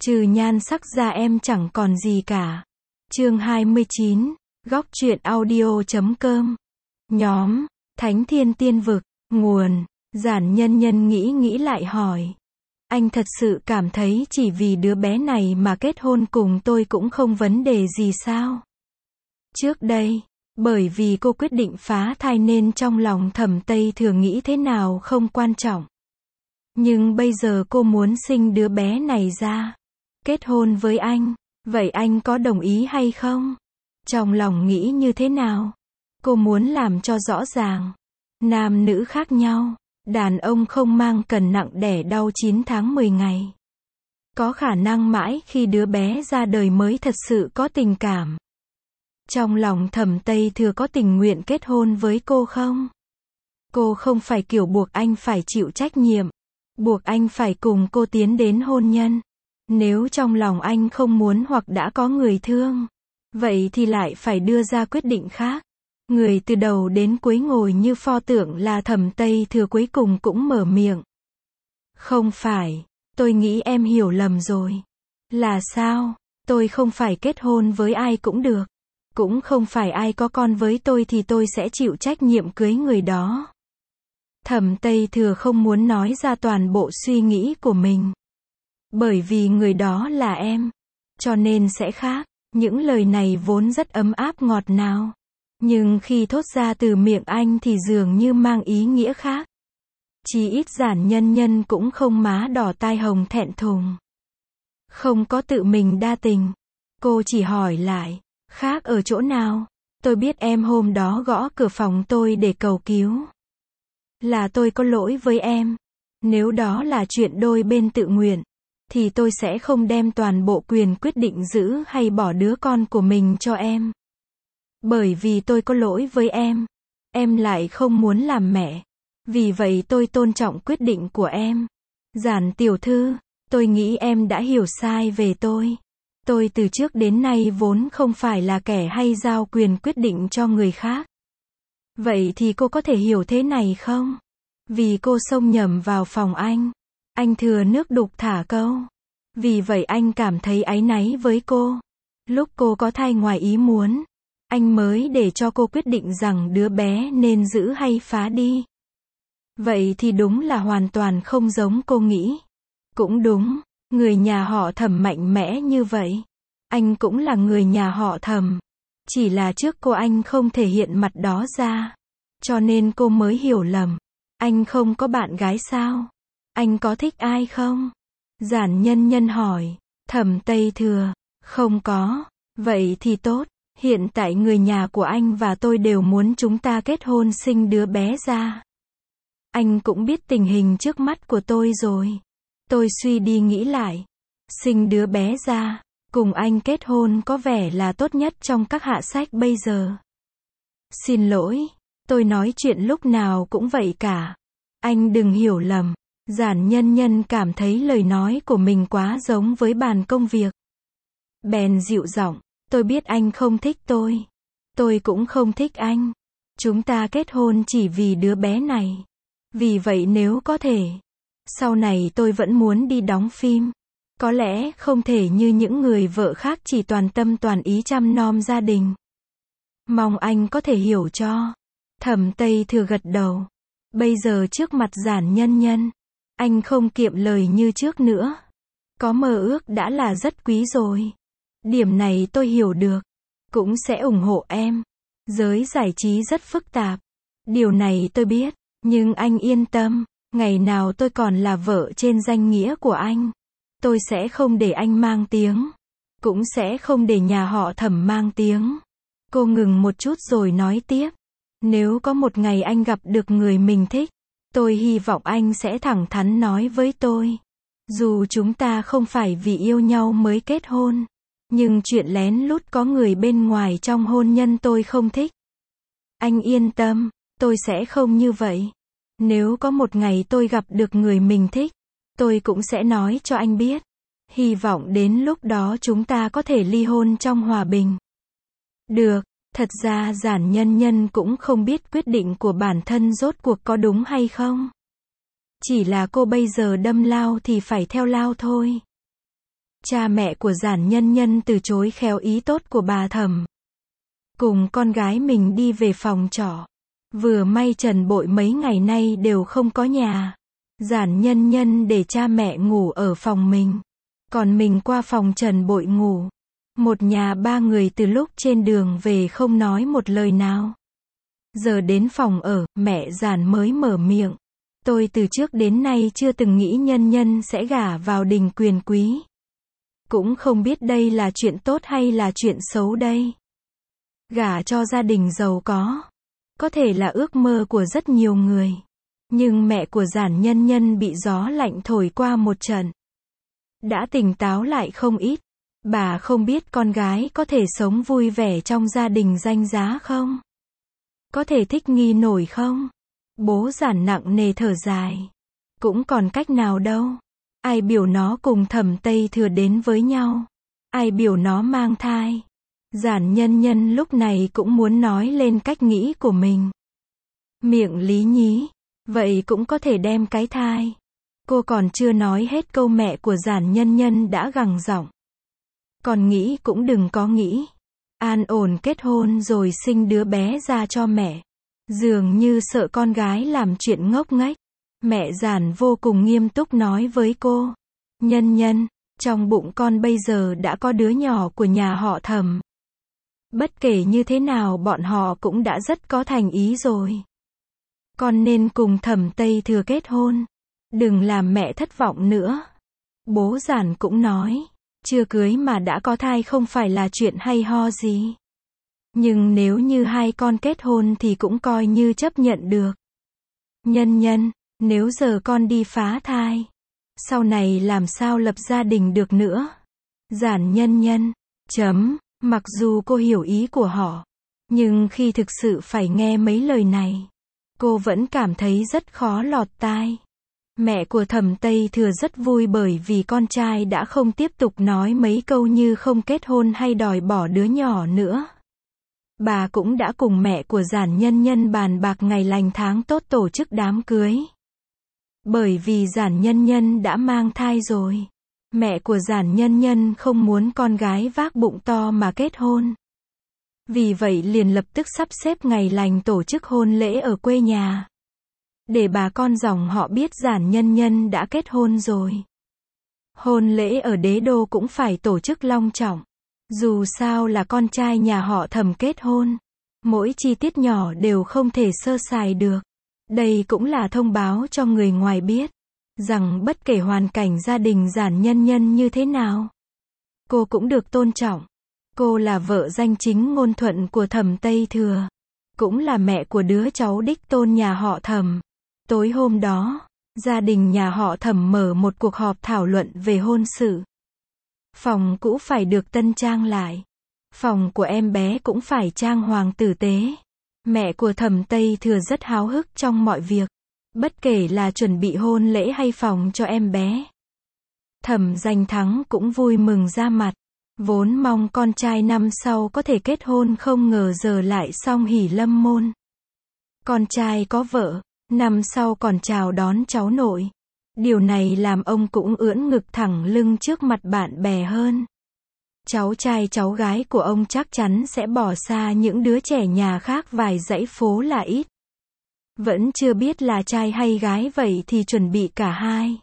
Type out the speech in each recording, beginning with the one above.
Trừ nhan sắc ra em chẳng còn gì cả. Chương 29, Góc truyện audio.com. Nhóm, Thánh Thiên Tiên Vực, nguồn, Giản Nhân Nhân nghĩ lại hỏi. Anh thật sự cảm thấy chỉ vì đứa bé này mà kết hôn cùng tôi cũng không vấn đề gì sao? Trước đây, bởi vì cô quyết định phá thai nên trong lòng Thẩm Tây Thừa nghĩ thế nào không quan trọng. Nhưng bây giờ cô muốn sinh đứa bé này ra. Kết hôn với anh, vậy anh có đồng ý hay không? Trong lòng nghĩ như thế nào? Cô muốn làm cho rõ ràng. Nam nữ khác nhau. Đàn ông không mang cân nặng đẻ đau 9 tháng 10 ngày. Có khả năng mãi khi đứa bé ra đời mới thật sự có tình cảm. Trong lòng Thẩm Tây Thừa có tình nguyện kết hôn với cô không? Cô không phải kiểu buộc anh phải chịu trách nhiệm. Buộc anh phải cùng cô tiến đến hôn nhân. Nếu trong lòng anh không muốn hoặc đã có người thương, vậy thì lại phải đưa ra quyết định khác. Người từ đầu đến cuối ngồi như pho tượng là Thẩm Tây Thừa cuối cùng cũng mở miệng. Không phải, tôi nghĩ em hiểu lầm rồi. Là sao? Tôi không phải kết hôn với ai cũng được. Cũng không phải ai có con với tôi thì tôi sẽ chịu trách nhiệm cưới người đó. Thẩm Tây Thừa không muốn nói ra toàn bộ suy nghĩ của mình. Bởi vì người đó là em. Cho nên sẽ khác. Những lời này vốn rất ấm áp ngọt ngào. Nhưng khi thốt ra từ miệng anh thì dường như mang ý nghĩa khác. Chí ít Giản Nhân Nhân cũng không má đỏ tai hồng thẹn thùng. Không có tự mình đa tình. Cô chỉ hỏi lại. Khác ở chỗ nào? Tôi biết em hôm đó gõ cửa phòng tôi để cầu cứu. Là tôi có lỗi với em. Nếu đó là chuyện đôi bên tự nguyện, thì tôi sẽ không đem toàn bộ quyền quyết định giữ hay bỏ đứa con của mình cho em. Bởi vì tôi có lỗi với em lại không muốn làm mẹ. Vì vậy tôi tôn trọng quyết định của em. Giản tiểu thư, tôi nghĩ em đã hiểu sai về tôi. Tôi từ trước đến nay vốn không phải là kẻ hay giao quyền quyết định cho người khác. Vậy thì cô có thể hiểu thế này không? Vì cô xông nhầm vào phòng anh thừa nước đục thả câu. Vì vậy anh cảm thấy áy náy với cô. Lúc cô có thai ngoài ý muốn, anh mới để cho cô quyết định rằng đứa bé nên giữ hay phá đi. Vậy thì đúng là hoàn toàn không giống cô nghĩ. Cũng đúng, người nhà họ Thẩm mạnh mẽ như vậy. Anh cũng là người nhà họ Thẩm. Chỉ là trước cô anh không thể hiện mặt đó ra. Cho nên cô mới hiểu lầm. Anh không có bạn gái sao? Anh có thích ai không? Giản Nhân Nhân hỏi. Thẩm Tây Thừa. Không có. Vậy thì tốt. Hiện tại người nhà của anh và tôi đều muốn chúng ta kết hôn sinh đứa bé ra. Anh cũng biết tình hình trước mắt của tôi rồi. Tôi suy đi nghĩ lại. Sinh đứa bé ra, cùng anh kết hôn có vẻ là tốt nhất trong các hạ sách bây giờ. Xin lỗi, tôi nói chuyện lúc nào cũng vậy cả. Anh đừng hiểu lầm. Giản Nhân Nhân cảm thấy lời nói của mình quá giống với bàn công việc. Bèn dịu giọng, tôi biết anh không thích tôi. Tôi cũng không thích anh. Chúng ta kết hôn chỉ vì đứa bé này. Vì vậy nếu có thể, sau này tôi vẫn muốn đi đóng phim. Có lẽ không thể như những người vợ khác chỉ toàn tâm toàn ý chăm nom gia đình. Mong anh có thể hiểu cho. Thẩm Tây Thừa gật đầu. Bây giờ trước mặt Giản Nhân Nhân, anh không kiệm lời như trước nữa. Có mơ ước đã là rất quý rồi. Điểm này tôi hiểu được. Cũng sẽ ủng hộ em. Giới giải trí rất phức tạp. Điều này tôi biết. Nhưng anh yên tâm. Ngày nào tôi còn là vợ trên danh nghĩa của anh, tôi sẽ không để anh mang tiếng. Cũng sẽ không để nhà họ Thẩm mang tiếng. Cô ngừng một chút rồi nói tiếp. Nếu có một ngày anh gặp được người mình thích, tôi hy vọng anh sẽ thẳng thắn nói với tôi. Dù chúng ta không phải vì yêu nhau mới kết hôn, nhưng chuyện lén lút có người bên ngoài trong hôn nhân tôi không thích. Anh yên tâm, tôi sẽ không như vậy. Nếu có một ngày tôi gặp được người mình thích, tôi cũng sẽ nói cho anh biết. Hy vọng đến lúc đó chúng ta có thể ly hôn trong hòa bình. Được, thật ra Giản Nhân Nhân cũng không biết quyết định của bản thân rốt cuộc có đúng hay không. Chỉ là cô bây giờ đâm lao thì phải theo lao thôi. Cha mẹ của Giản Nhân Nhân từ chối khéo ý tốt của bà Thẩm. Cùng con gái mình đi về phòng trọ. Vừa may Trần Bội mấy ngày nay đều không có nhà. Giản Nhân Nhân để cha mẹ ngủ ở phòng mình. Còn mình qua phòng Trần Bội ngủ. Một nhà ba người từ lúc trên đường về không nói một lời nào. Giờ đến phòng ở, mẹ Giản mới mở miệng. Tôi từ trước đến nay chưa từng nghĩ Nhân Nhân sẽ gả vào đình quyền quý. Cũng không biết đây là chuyện tốt hay là chuyện xấu đây. Gả cho gia đình giàu có thể là ước mơ của rất nhiều người. Nhưng mẹ của Giản Nhân Nhân bị gió lạnh thổi qua một trận. Đã tỉnh táo lại không ít. Bà không biết con gái có thể sống vui vẻ trong gia đình danh giá không? Có thể thích nghi nổi không? Bố Giản nặng nề thở dài. Cũng còn cách nào đâu. Ai biểu nó cùng Thẩm Tây Thừa đến với nhau? Ai biểu nó mang thai? Giản Nhân Nhân lúc này cũng muốn nói lên cách nghĩ của mình. Miệng lý nhí. Vậy cũng có thể đem cái thai. Cô còn chưa nói hết câu mẹ của Giản Nhân Nhân đã gằn giọng. Còn nghĩ cũng đừng có nghĩ. An ổn kết hôn rồi sinh đứa bé ra cho mẹ. Dường như sợ con gái làm chuyện ngốc nghếch. Mẹ Giản vô cùng nghiêm túc nói với cô. Nhân Nhân, trong bụng con bây giờ đã có đứa nhỏ của nhà họ Thẩm. Bất kể như thế nào bọn họ cũng đã rất có thành ý rồi. Con nên cùng Thẩm Tây Thừa kết hôn. Đừng làm mẹ thất vọng nữa. Bố Giản cũng nói. Chưa cưới mà đã có thai không phải là chuyện hay ho gì. Nhưng nếu như hai con kết hôn thì cũng coi như chấp nhận được. Nhân Nhân, nếu giờ con đi phá thai, sau này làm sao lập gia đình được nữa? Giản Nhân Nhân, mặc dù cô hiểu ý của họ, nhưng khi thực sự phải nghe mấy lời này, cô vẫn cảm thấy rất khó lọt tai. Mẹ của Thẩm Tây Thừa rất vui bởi vì con trai đã không tiếp tục nói mấy câu như không kết hôn hay đòi bỏ đứa nhỏ nữa. Bà cũng đã cùng mẹ của Giản Nhân Nhân bàn bạc ngày lành tháng tốt tổ chức đám cưới. Bởi vì Giản Nhân Nhân đã mang thai rồi. Mẹ của Giản Nhân Nhân không muốn con gái vác bụng to mà kết hôn. Vì vậy liền lập tức sắp xếp ngày lành tổ chức hôn lễ ở quê nhà. Để bà con dòng họ biết Giản Nhân Nhân đã kết hôn rồi. Hôn lễ ở đế đô cũng phải tổ chức long trọng. Dù sao là con trai nhà họ Thẩm kết hôn. Mỗi chi tiết nhỏ đều không thể sơ sài được. Đây cũng là thông báo cho người ngoài biết. Rằng bất kể hoàn cảnh gia đình Giản Nhân Nhân như thế nào, cô cũng được tôn trọng. Cô là vợ danh chính ngôn thuận của Thẩm Tây Thừa. Cũng là mẹ của đứa cháu đích tôn nhà họ Thẩm. Tối hôm đó, gia đình nhà họ Thẩm mở một cuộc họp thảo luận về hôn sự. Phòng cũ phải được tân trang lại. Phòng của em bé cũng phải trang hoàng tử tế. Mẹ của Thẩm Tây Thừa rất háo hức trong mọi việc. Bất kể là chuẩn bị hôn lễ hay phòng cho em bé. Thẩm Danh Thắng cũng vui mừng ra mặt. Vốn mong con trai năm sau có thể kết hôn không ngờ giờ lại song hỷ lâm môn. Con trai có vợ, năm sau còn chào đón cháu nội. Điều này làm ông cũng ưỡn ngực thẳng lưng trước mặt bạn bè hơn. Cháu trai cháu gái của ông chắc chắn sẽ bỏ xa những đứa trẻ nhà khác vài dãy phố là ít. Vẫn chưa biết là trai hay gái vậy thì chuẩn bị cả hai.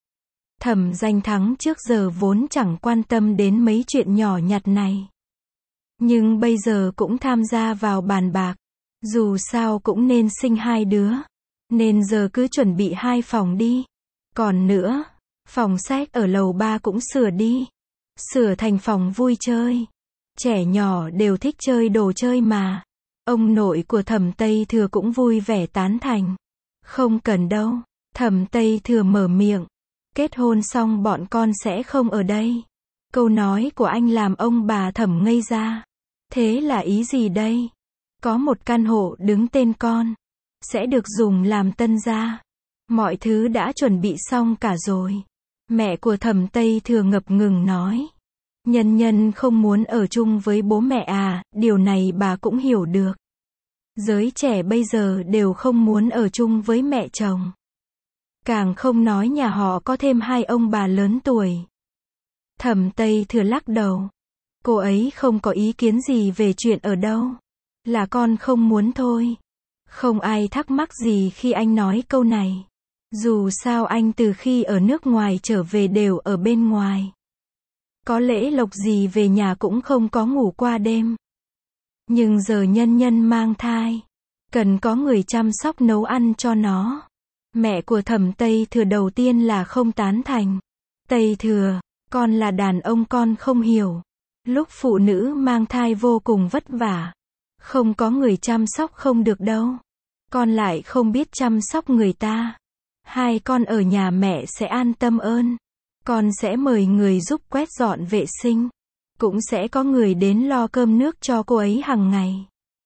Thẩm Danh Thắng trước giờ vốn chẳng quan tâm đến mấy chuyện nhỏ nhặt này. Nhưng bây giờ cũng tham gia vào bàn bạc. Dù sao cũng nên sinh hai đứa. Nên giờ cứ chuẩn bị hai phòng đi. Còn nữa, phòng sách ở lầu 3 cũng sửa đi. Sửa thành phòng vui chơi. Trẻ nhỏ đều thích chơi đồ chơi mà. Ông nội của Thẩm Tây Thừa cũng vui vẻ tán thành. Không cần đâu. Thẩm Tây Thừa mở miệng. Kết hôn xong bọn con sẽ không ở đây. Câu nói của anh làm ông bà Thẩm ngây ra. Thế là ý gì đây? Có một căn hộ đứng tên con. Sẽ được dùng làm tân gia. Mọi thứ đã chuẩn bị xong cả rồi. Mẹ của Thẩm Tây Thừa ngập ngừng nói. Nhân Nhân không muốn ở chung với bố mẹ à, điều này bà cũng hiểu được. Giới trẻ bây giờ đều không muốn ở chung với mẹ chồng. Càng không nói nhà họ có thêm hai ông bà lớn tuổi. Thẩm Tây Thừa lắc đầu. Cô ấy không có ý kiến gì về chuyện ở đâu. Là con không muốn thôi. Không ai thắc mắc gì khi anh nói câu này. Dù sao anh từ khi ở nước ngoài trở về đều ở bên ngoài. Có lễ lộc gì về nhà cũng không có ngủ qua đêm. Nhưng giờ Nhân Nhân mang thai. Cần có người chăm sóc nấu ăn cho nó. Mẹ của Thẩm Tây Thừa đầu tiên là không tán thành. Tây Thừa, con là đàn ông con không hiểu. Lúc phụ nữ mang thai vô cùng vất vả. Không có người chăm sóc không được đâu. Con lại không biết chăm sóc người ta. Hai con ở nhà mẹ sẽ an tâm hơn. Con sẽ mời người giúp quét dọn vệ sinh. Cũng sẽ có người đến lo cơm nước cho cô ấy hàng ngày.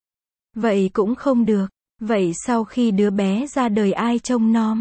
Vậy cũng không được. Vậy sau khi đứa bé ra đời ai trông nom?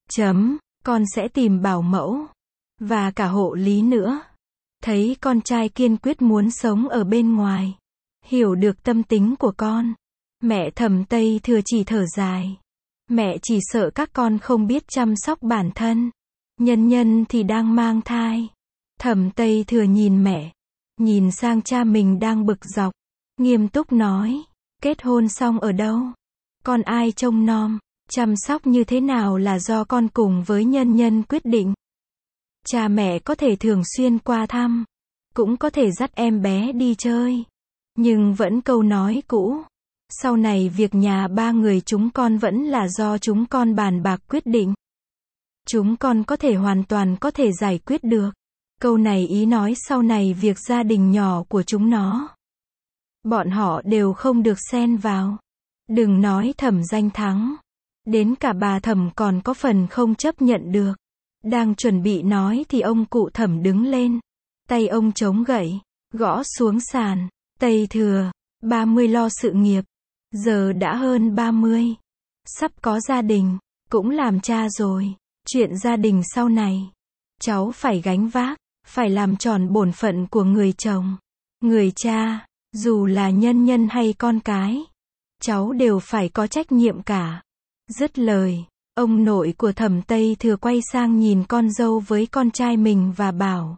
Con sẽ tìm bảo mẫu. Và cả hộ lý nữa. Thấy con trai kiên quyết muốn sống ở bên ngoài. Hiểu được tâm tính của con. Mẹ Thẩm Tây Thừa chỉ thở dài. Mẹ chỉ sợ các con không biết chăm sóc bản thân. Nhân Nhân thì đang mang thai. Thẩm Tây Thừa nhìn mẹ. Nhìn sang cha mình đang bực dọc. Nghiêm túc nói. Kết hôn xong ở đâu? Con ai trông nom? Chăm sóc như thế nào là do con cùng với Nhân Nhân quyết định. Cha mẹ có thể thường xuyên qua thăm. Cũng có thể dắt em bé đi chơi. Nhưng vẫn câu nói cũ. Sau này việc nhà ba người chúng con vẫn là do chúng con bàn bạc quyết định. Chúng con có thể hoàn toàn có thể giải quyết được. Câu này ý nói sau này việc gia đình nhỏ của chúng nó. Bọn họ đều không được xen vào. Đừng nói Thẩm Danh Thắng. Đến cả bà Thẩm còn có phần không chấp nhận được. Đang chuẩn bị nói thì ông cụ Thẩm đứng lên. Tay ông chống gậy. Gõ xuống sàn. Tây Thừa. 30 lo sự nghiệp. Giờ đã hơn 30. Sắp có gia đình. Cũng làm cha rồi. Chuyện gia đình sau này. Cháu phải gánh vác. Phải làm tròn bổn phận của người chồng. Người cha. Dù là Nhân Nhân hay con cái. Cháu đều phải có trách nhiệm cả. Dứt lời. Ông nội của Thẩm Tây Thừa quay sang nhìn con dâu với con trai mình và bảo.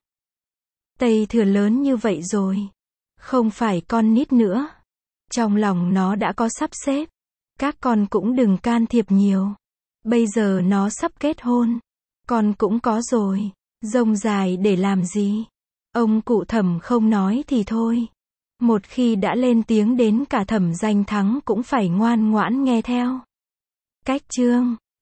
Tây Thừa lớn như vậy rồi. Không phải con nít nữa. Trong lòng nó đã có sắp xếp. Các con cũng đừng can thiệp nhiều. Bây giờ nó sắp kết hôn. Con cũng có rồi. Rông dài để làm gì? Ông cụ Thẩm không nói thì thôi. Một khi đã lên tiếng đến cả Thẩm Danh Thắng cũng phải ngoan ngoãn nghe theo. Cách chương